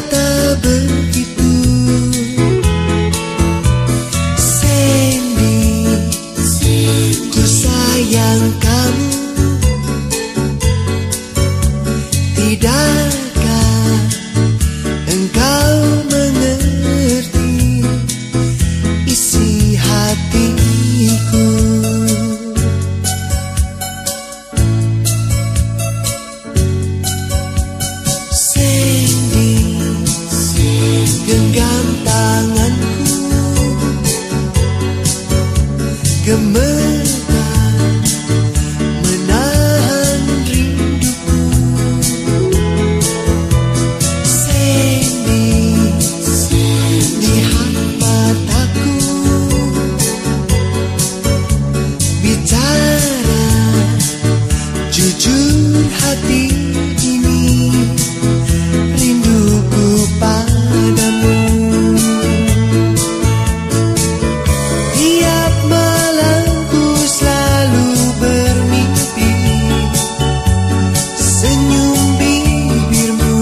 berkata begitu. Sandy, ku sayang kamu. Tidakkah engkau mengerti isi hatiku? Sandy, genggam tanganku, gemetar menahan rinduku. Sandy, lihat mataku, bicara jujur hati ini, rinduku padamu. Tiap malam ku selalu bermimpi senyum bibirmu,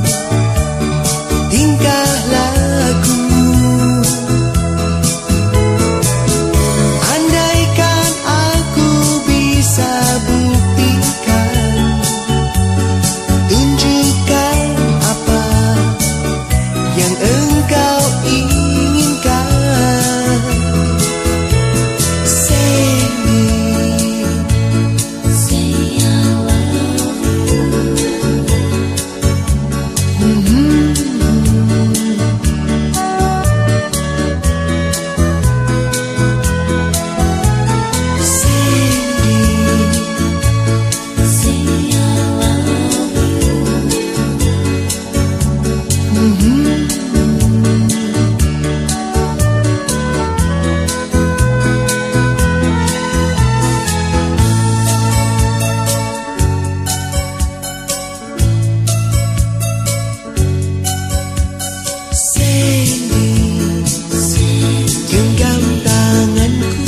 tingkah lakumu. Andaikan aku bisa buktikan, tunjukkan apa yang engkau inginkan. Sandy, genggam tanganku,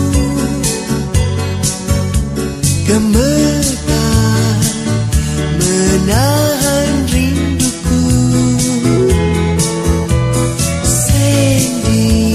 gemetar menahan rinduku. Sandy,